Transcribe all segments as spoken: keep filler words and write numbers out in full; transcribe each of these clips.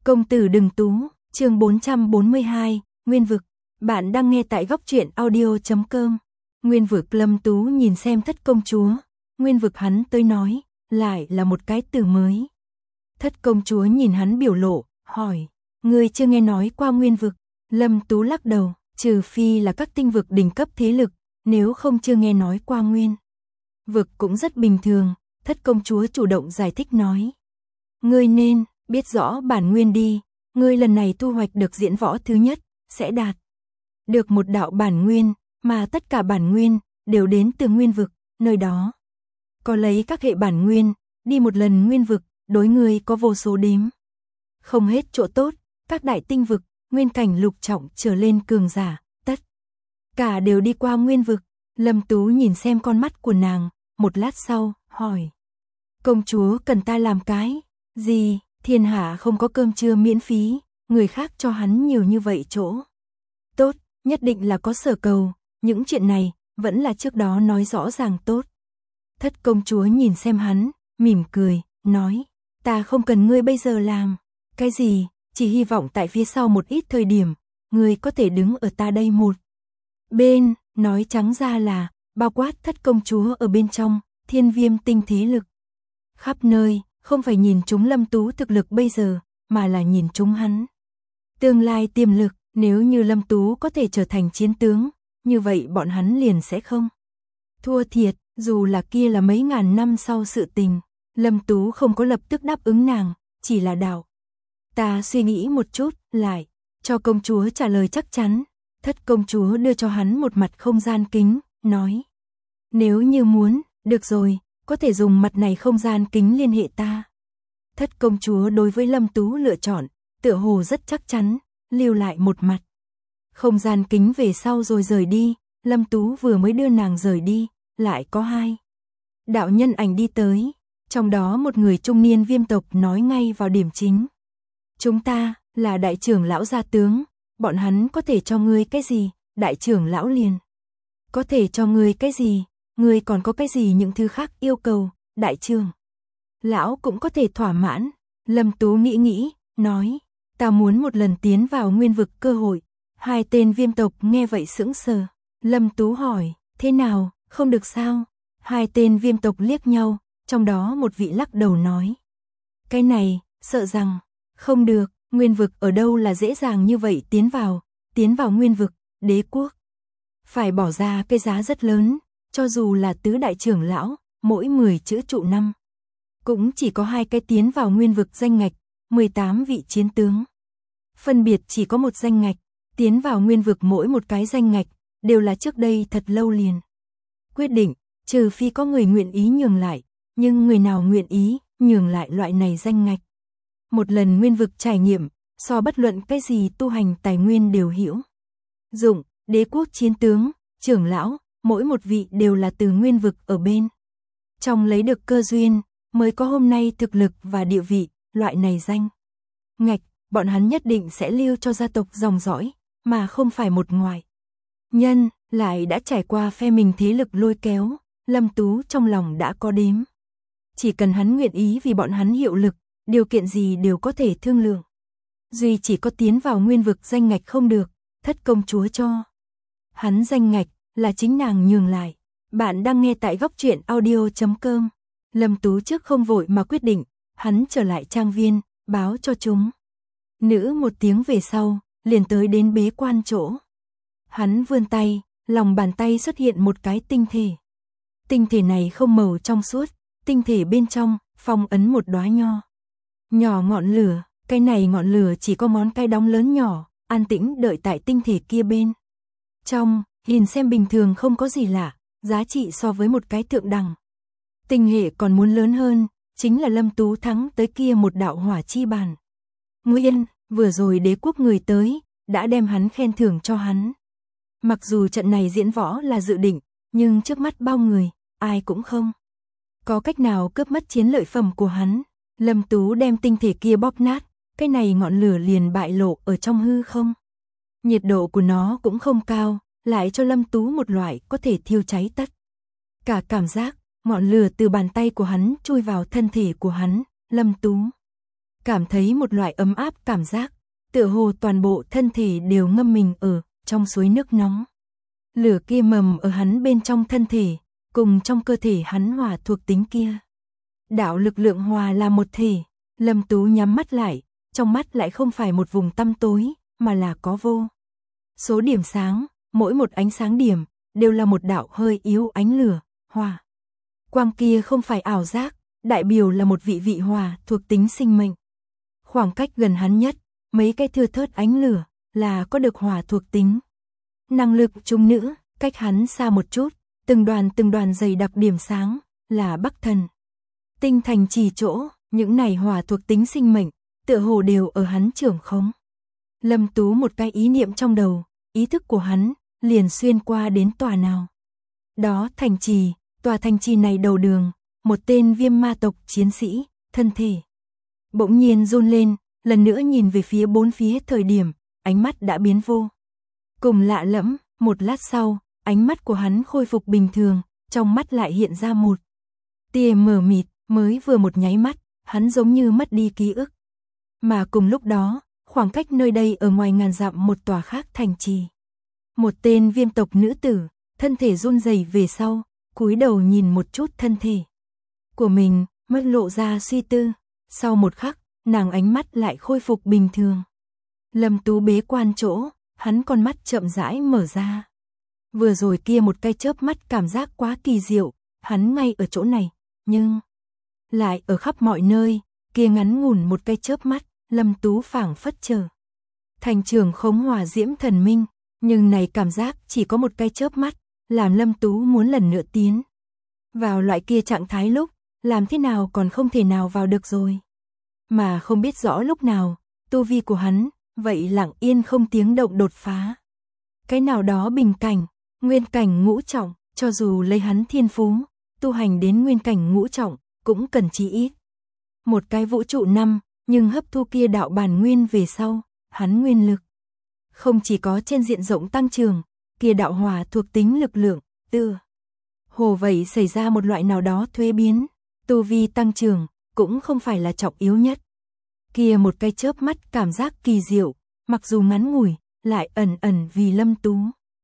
Công tử đừng tú, chương bốn trăm bốn mươi hai, Nguyên vực. Bạn đang nghe tại góc truyện audio chấm com. Nguyên vực. Lâm Tú nhìn xem Thất công chúa. Nguyên vực hắn tới nói, lại là một cái từ mới. Thất công chúa nhìn hắn biểu lộ, hỏi, ngươi chưa nghe nói qua Nguyên vực? Lâm Tú lắc đầu, trừ phi là các tinh vực đỉnh cấp thế lực, nếu không chưa nghe nói qua Nguyên vực cũng rất bình thường. Thất công chúa chủ động giải thích nói, ngươi nên biết rõ bản nguyên đi, ngươi lần này thu hoạch được diễn võ thứ nhất, sẽ đạt được một đạo bản nguyên, mà tất cả bản nguyên đều đến từ Nguyên vực, nơi đó có lấy các hệ bản nguyên, đi một lần Nguyên vực, đối ngươi có vô số đếm không hết chỗ tốt, các đại tinh vực, nguyên cảnh lục trọng trở lên cường giả, tất cả đều đi qua Nguyên vực. Lâm Tú nhìn xem con mắt của nàng, một lát sau, hỏi, công chúa cần ta làm cái gì? Thiên hạ không có cơm trưa miễn phí, người khác cho hắn nhiều như vậy chỗ tốt, nhất định là có sở cầu, những chuyện này vẫn là trước đó nói rõ ràng tốt. Thất công chúa nhìn xem hắn, mỉm cười, nói, ta không cần ngươi bây giờ làm cái gì, chỉ hy vọng tại phía sau một ít thời điểm, ngươi có thể đứng ở ta đây một bên. Nói trắng ra là, bao quát Thất công chúa ở bên trong, Thiên Viêm tinh thế lực khắp nơi, không phải nhìn chúng Lâm Tú thực lực bây giờ, mà là nhìn chúng hắn tương lai tiềm lực. Nếu như Lâm Tú có thể trở thành chiến tướng, như vậy bọn hắn liền sẽ không thua thiệt, dù là kia là mấy ngàn năm sau sự tình. Lâm Tú không có lập tức đáp ứng nàng, chỉ là đạo, ta suy nghĩ một chút, lại cho công chúa trả lời chắc chắn. Thất công chúa đưa cho hắn một mặt không gian kính, nói, nếu như muốn, được rồi, có thể dùng mặt này không gian kính liên hệ ta. Thất công chúa đối với Lâm Tú lựa chọn, tựa hồ rất chắc chắn, lưu lại một mặt không gian kính về sau rồi rời đi. Lâm Tú vừa mới đưa nàng rời đi, lại có hai đạo nhân ảnh đi tới, trong đó một người trung niên viêm tộc nói ngay vào điểm chính, chúng ta là đại trưởng lão gia tướng, bọn hắn có thể cho ngươi cái gì, đại trưởng lão liền có thể cho ngươi cái gì, ngươi còn có cái gì những thứ khác yêu cầu, đại trưởng lão cũng có thể thỏa mãn. Lâm Tú nghĩ nghĩ, nói, ta muốn một lần tiến vào Nguyên vực cơ hội. Hai tên viêm tộc nghe vậy sững sờ. Lâm Tú hỏi, thế nào, không được sao? Hai tên viêm tộc liếc nhau, trong đó một vị lắc đầu nói, cái này, sợ rằng không được. Nguyên vực ở đâu là dễ dàng như vậy tiến vào, tiến vào Nguyên vực, đế quốc phải bỏ ra cái giá rất lớn, cho dù là tứ đại trưởng lão, mỗi mười chữ trụ năm, cũng chỉ có hai cái tiến vào Nguyên vực danh ngạch, mười tám vị chiến tướng. Phân biệt chỉ có một danh ngạch, tiến vào Nguyên vực mỗi một cái danh ngạch, đều là trước đây thật lâu liền quyết định, trừ phi có người nguyện ý nhường lại, nhưng người nào nguyện ý nhường lại loại này danh ngạch. Một lần Nguyên vực trải nghiệm, so bất luận cái gì tu hành tài nguyên đều hữu dụng. Đế quốc chiến tướng, trưởng lão, mỗi một vị đều là từ Nguyên vực ở bên trong lấy được cơ duyên, mới có hôm nay thực lực và địa vị. Loại này danh ngạch, bọn hắn nhất định sẽ lưu cho gia tộc dòng dõi, mà không phải một ngoại nhân. Lại đã trải qua phe mình thế lực lôi kéo, Lâm Tú trong lòng đã có đếm, chỉ cần hắn nguyện ý vì bọn hắn hiệu lực, điều kiện gì đều có thể thương lượng. Duy chỉ có tiến vào Nguyên vực danh ngạch không được. Thất công chúa cho hắn danh ngạch, là chính nàng nhường lại. Bạn đang nghe tại góc truyện audio chấm com. Lâm Tú trước không vội mà quyết định, hắn trở lại trang viên, báo cho chúng nữ một tiếng về sau, liền tới đến bế quan chỗ. Hắn vươn tay, lòng bàn tay xuất hiện một cái tinh thể. Tinh thể này không màu trong suốt, tinh thể bên trong phong ấn một đóa nho nhỏ ngọn lửa. Cái này ngọn lửa chỉ có ngón cái đóng lớn nhỏ, an tĩnh đợi tại tinh thể kia bên trong, nhìn xem bình thường không có gì lạ, giá trị so với một cái thượng đẳng tinh hệ còn muốn lớn hơn, chính là Lâm Tú thắng tới kia một đạo hỏa chi bản nguyên. Vừa rồi đế quốc người tới, đã đem hắn khen thưởng cho hắn. Mặc dù trận này diễn võ là dự định, nhưng trước mắt bao người, ai cũng không có cách nào cướp mất chiến lợi phẩm của hắn. Lâm Tú đem tinh thể kia bóp nát, cái này ngọn lửa liền bại lộ ở trong hư không. Nhiệt độ của nó cũng không cao, lại cho Lâm Tú một loại có thể thiêu cháy tất cả cảm giác. Ngọn lửa từ bàn tay của hắn chui vào thân thể của hắn, Lâm Tú cảm thấy một loại ấm áp cảm giác, tựa hồ toàn bộ thân thể đều ngâm mình ở trong suối nước nóng. Lửa kia mầm ở hắn bên trong thân thể, cùng trong cơ thể hắn hỏa thuộc tính kia. Đạo lực lượng hòa là một thể, Lâm Tú nhắm mắt lại, trong mắt lại không phải một vùng tăm tối, mà là có vô số điểm sáng, mỗi một ánh sáng điểm, đều là một đạo hơi yếu ánh lửa, hỏa. Quang kia không phải ảo giác, đại biểu là một vị vị hỏa thuộc tính sinh mệnh. Khoảng cách gần hắn nhất, mấy cái thưa thớt ánh lửa, là có được hỏa thuộc tính. Năng lực trung nữ, cách hắn xa một chút, từng đoàn từng đoàn dày đặc điểm sáng, là Bắc Thần Tinh thành trì chỗ, những này hỏa thuộc tính sinh mệnh, tựa hồ đều ở hắn trưởng khống. Lâm Tú một cái ý niệm trong đầu, ý thức của hắn, liền xuyên qua đến tòa nào. Đó thành trì, tòa thành trì này đầu đường, một tên viêm ma tộc chiến sĩ, thân thể bỗng nhiên run lên, lần nữa nhìn về phía bốn phía thời điểm, ánh mắt đã biến vô cùng lạ lẫm, một lát sau, ánh mắt của hắn khôi phục bình thường, trong mắt lại hiện ra một tia mờ mịt, mới vừa một nháy mắt, hắn giống như mất đi ký ức. Mà cùng lúc đó, khoảng cách nơi đây ở ngoài ngàn dặm một tòa khác thành trì. Một tên viêm tộc nữ tử, thân thể run rẩy về sau, cúi đầu nhìn một chút thân thể của mình, mắt lộ ra suy tư. Sau một khắc, nàng ánh mắt lại khôi phục bình thường. Lâm Tú bế quan chỗ, hắn con mắt chậm rãi mở ra. Vừa rồi kia một cái chớp mắt cảm giác quá kỳ diệu, hắn ngay ở chỗ này, nhưng lại ở khắp mọi nơi, kia ngắn ngủn một cái chớp mắt, Lâm Tú phảng phất trở thành trường khống hỏa diễm thần minh, nhưng này cảm giác chỉ có một cái chớp mắt, làm Lâm Tú muốn lần nữa tiến vào loại kia trạng thái lúc, làm thế nào còn không thể nào vào được rồi. Mà không biết rõ lúc nào, tu vi của hắn, vậy lặng yên không tiếng động đột phá. Cái nào đó bình cảnh, nguyên cảnh ngũ trọng, cho dù lấy hắn thiên phú, tu hành đến nguyên cảnh ngũ trọng, cũng cần chí ít một cái vũ trụ năm, nhưng hấp thu kia đạo bản nguyên về sau, hắn nguyên lực không chỉ có trên diện rộng tăng trưởng, kia đạo hỏa thuộc tính lực lượng, tựa hồ vậy xảy ra một loại nào đó thuế biến, tu vi tăng trưởng cũng không phải là trọng yếu nhất. Kia một cái chớp mắt cảm giác kỳ diệu, mặc dù ngắn ngủi, lại ẩn ẩn vì Lâm Tú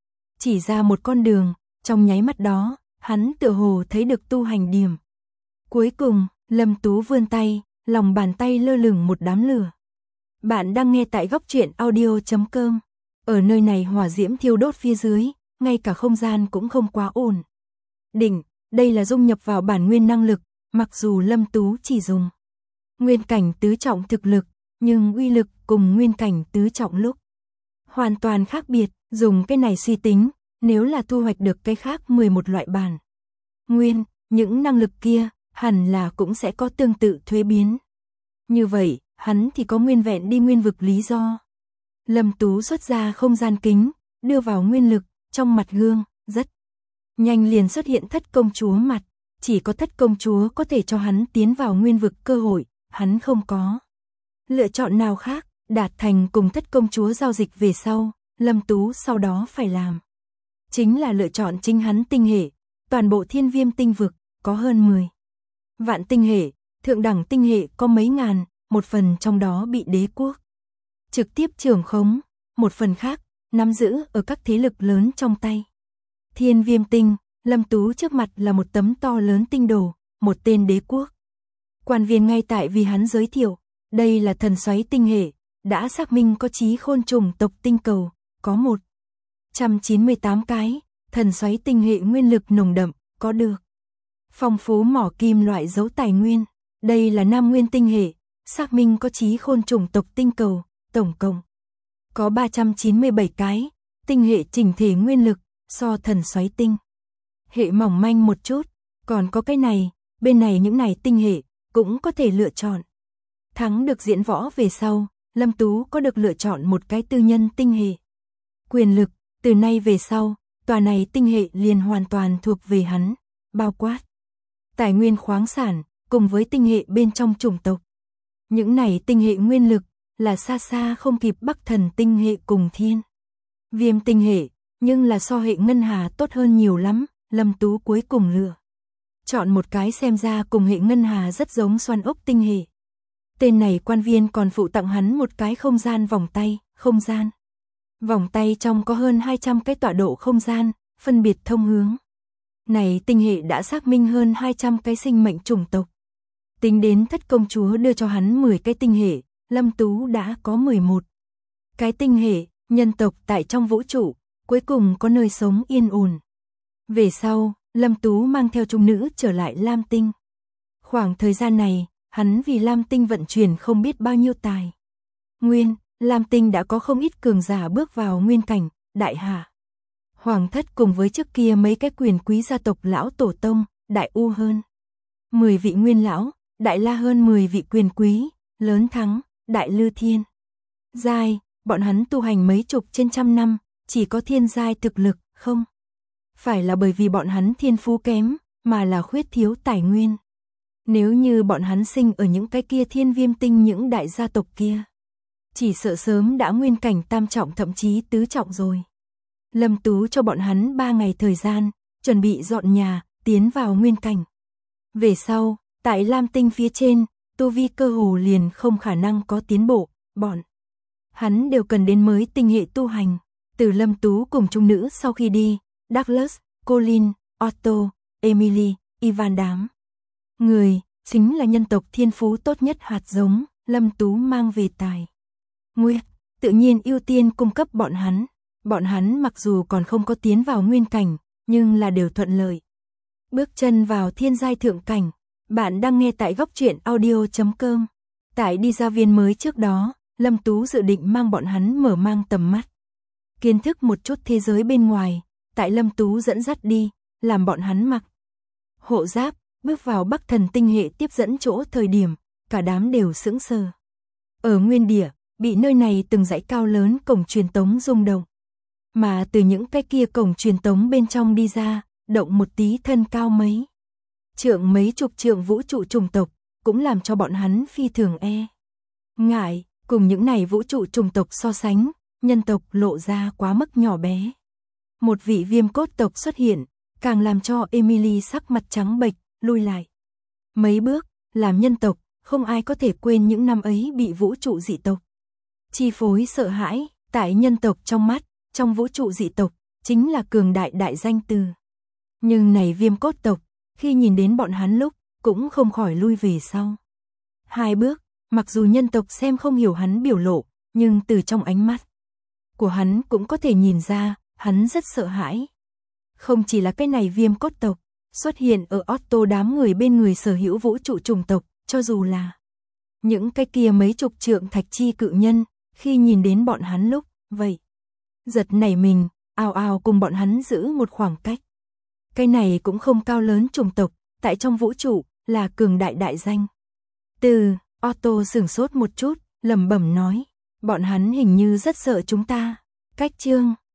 chỉ ra một con đường, trong nháy mắt đó, hắn tựa hồ thấy được tu hành điểm. Cuối cùng, Lâm Tú vươn tay, lòng bàn tay lơ lửng một đám lửa. Bạn đang nghe tại góc truyện audio chấm com. Ở nơi này hỏa diễm thiêu đốt phía dưới, ngay cả không gian cũng không quá ổn định, đây là dung nhập vào bản nguyên năng lực, mặc dù Lâm Tú chỉ dùng nguyên cảnh tứ trọng thực lực, nhưng uy lực cùng nguyên cảnh tứ trọng lúc hoàn toàn khác biệt, dùng cái này suy tính, nếu là thu hoạch được cái khác mười một loại bản nguyên, những năng lực kia hẳn là cũng sẽ có tương tự thuế biến. Như vậy, hắn thì có nguyên vẹn đi nguyên vực lý do. Lâm Tú xuất ra không gian kính, đưa vào nguyên lực, trong mặt gương, rất nhanh liền xuất hiện Thất công chúa mặt, chỉ có Thất công chúa có thể cho hắn tiến vào nguyên vực cơ hội, hắn không có lựa chọn nào khác, đạt thành cùng Thất công chúa giao dịch về sau, Lâm Tú sau đó phải làm chính là lựa chọn chính hắn tinh hệ, toàn bộ thiên viêm tinh vực, có hơn mười vạn tinh hệ, thượng đẳng tinh hệ có mấy ngàn, một phần trong đó bị đế quốc trực tiếp trưởng khống, một phần khác nắm giữ ở các thế lực lớn trong tay. Thiên viêm tinh, Lâm Tú trước mặt là một tấm to lớn tinh đồ, một tên đế quốc quan viên ngay tại vì hắn giới thiệu, đây là thần xoáy tinh hệ, đã xác minh có chí khôn trùng tộc tinh cầu, có một trăm chín mươi tám cái, thần xoáy tinh hệ nguyên lực nồng đậm, có được phong phú mỏ kim loại dấu tài nguyên, đây là Nam Nguyên tinh hệ, xác minh có chí khôn trùng tộc tinh cầu, tổng cộng có ba trăm chín mươi bảy cái, tinh hệ chỉnh thể nguyên lực, so thần xoáy tinh hệ mỏng manh một chút, còn có cái này, bên này những này tinh hệ, cũng có thể lựa chọn. Thắng được diễn võ về sau, Lâm Tú có được lựa chọn một cái tư nhân tinh hệ. Quyền lực, từ nay về sau, tòa này tinh hệ liền hoàn toàn thuộc về hắn, bao quát tài nguyên khoáng sản, cùng với tinh hệ bên trong chủng tộc. Những này tinh hệ nguyên lực, là xa xa không kịp Bắc Thần tinh hệ cùng thiên viêm tinh hệ, nhưng là so hệ ngân hà tốt hơn nhiều lắm, Lâm Tú cuối cùng lựa chọn một cái xem ra cùng hệ ngân hà rất giống xoan ốc tinh hệ. Tên này quan viên còn phụ tặng hắn một cái không gian vòng tay, không gian. Vòng tay trong có hơn hai trăm cái tọa độ không gian, phân biệt thông hướng. Này tinh hệ đã xác minh hơn hai trăm cái sinh mệnh chủng tộc. Tính đến thất công chúa đưa cho hắn mười cái tinh hệ, Lâm Tú đã có mười một cái tinh hệ, nhân tộc tại trong vũ trụ, cuối cùng có nơi sống yên ổn. Về sau, Lâm Tú mang theo trung nữ trở lại Lam Tinh. Khoảng thời gian này, hắn vì Lam Tinh vận chuyển không biết bao nhiêu tài. Nguyên, Lam Tinh đã có không ít cường giả bước vào nguyên cảnh, đại hạ. Hoàng thất cùng với trước kia mấy cái quyền quý gia tộc lão tổ tông, đại u hơn mười vị nguyên lão, đại la hơn mười vị quyền quý, lớn thắng, đại lư thiên giai, bọn hắn tu hành mấy chục trên trăm năm, chỉ có thiên giai thực lực, không phải là bởi vì bọn hắn thiên phú kém, mà là khuyết thiếu tài nguyên. Nếu như bọn hắn sinh ở những cái kia thiên viêm tinh những đại gia tộc kia, chỉ sợ sớm đã nguyên cảnh tam trọng thậm chí tứ trọng rồi. Lâm Tú cho bọn hắn ba ngày thời gian, chuẩn bị dọn nhà, tiến vào nguyên cảnh. Về sau, tại Lam Tinh phía trên, tu vi cơ hồ liền không khả năng có tiến bộ, bọn hắn đều cần đến mới tinh hệ tu hành. Từ Lâm Tú cùng trung nữ sau khi đi, Douglas, Colin, Otto, Emily, Ivan đám người, chính là nhân tộc thiên phú tốt nhất hạt giống, Lâm Tú mang về tài nguyên, tự nhiên ưu tiên cung cấp bọn hắn. Bọn hắn mặc dù còn không có tiến vào nguyên cảnh, nhưng là đều thuận lợi. Bước chân vào thiên giai thượng cảnh, bạn đang nghe tại góc truyện audio chấm com. Tại đi gia viên mới trước đó, Lâm Tú dự định mang bọn hắn mở mang tầm mắt. Kiến thức một chút thế giới bên ngoài, tại Lâm Tú dẫn dắt đi, làm bọn hắn mặc hộ giáp, bước vào Bắc Thần tinh hệ tiếp dẫn chỗ thời điểm, cả đám đều sững sờ. Ở nguyên địa, bị nơi này từng dãy cao lớn cổng truyền tống rung động. Mà từ những cái kia cổng truyền tống bên trong đi ra, động một tí thân cao mấy trượng mấy chục trượng vũ trụ chủng tộc, cũng làm cho bọn hắn phi thường e ngại, cùng những này vũ trụ chủng tộc so sánh, nhân tộc lộ ra quá mức nhỏ bé. Một vị viêm cốt tộc xuất hiện, càng làm cho Emily sắc mặt trắng bệch, lui lại mấy bước, làm nhân tộc, không ai có thể quên những năm ấy bị vũ trụ dị tộc chi phối sợ hãi, tại nhân tộc trong mắt, trong vũ trụ dị tộc, chính là cường đại đại danh từ. Nhưng này viêm cốt tộc, khi nhìn đến bọn hắn lúc, cũng không khỏi lui về sau hai bước, mặc dù nhân tộc xem không hiểu hắn biểu lộ, nhưng từ trong ánh mắt của hắn cũng có thể nhìn ra, hắn rất sợ hãi. Không chỉ là cái này viêm cốt tộc, xuất hiện ở Otto đám người bên người sở hữu vũ trụ chủng tộc, cho dù là những cái kia mấy chục trượng thạch chi cự nhân, khi nhìn đến bọn hắn lúc, vậy giật nảy mình, ào ào cùng bọn hắn giữ một khoảng cách. Cái này cũng không cao lớn chủng tộc, tại trong vũ trụ, là cường đại đại danh. Từ, Otto sửng sốt một chút, lẩm bẩm nói, bọn hắn hình như rất sợ chúng ta. Cách chương